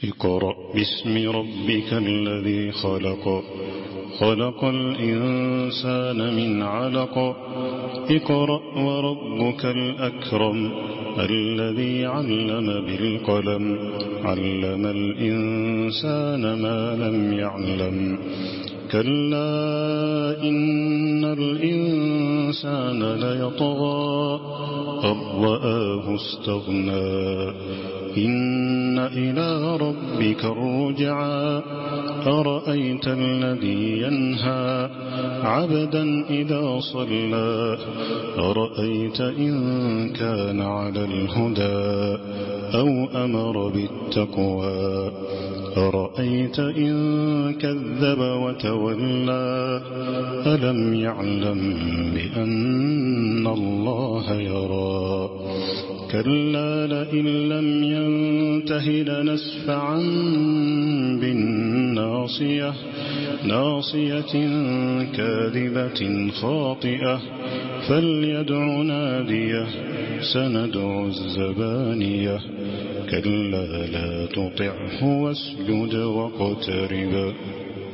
اقرأ باسم ربك الذي خلق خلق الإنسان من علق اقرأ وربك الأكرم الذي علم بالقلم علم الإنسان ما لم يعلم كلا إن الإنسان ليطغى أن رآه استغنى إن إلى ربك الرجعى أرأيت الذي ينهى عبدا إذا صلى أرأيت إن كان على الهدى أو أمر بالتقوى أرأيت إن كذب وتولى ألم يعلم بأن الله يرى كلا لئن لم ينته لنسفعا بالناصية ناصية كاذبة خاطئة فليدع ناديه سندع الزبانية كلا لا تطعه واسجد واقترب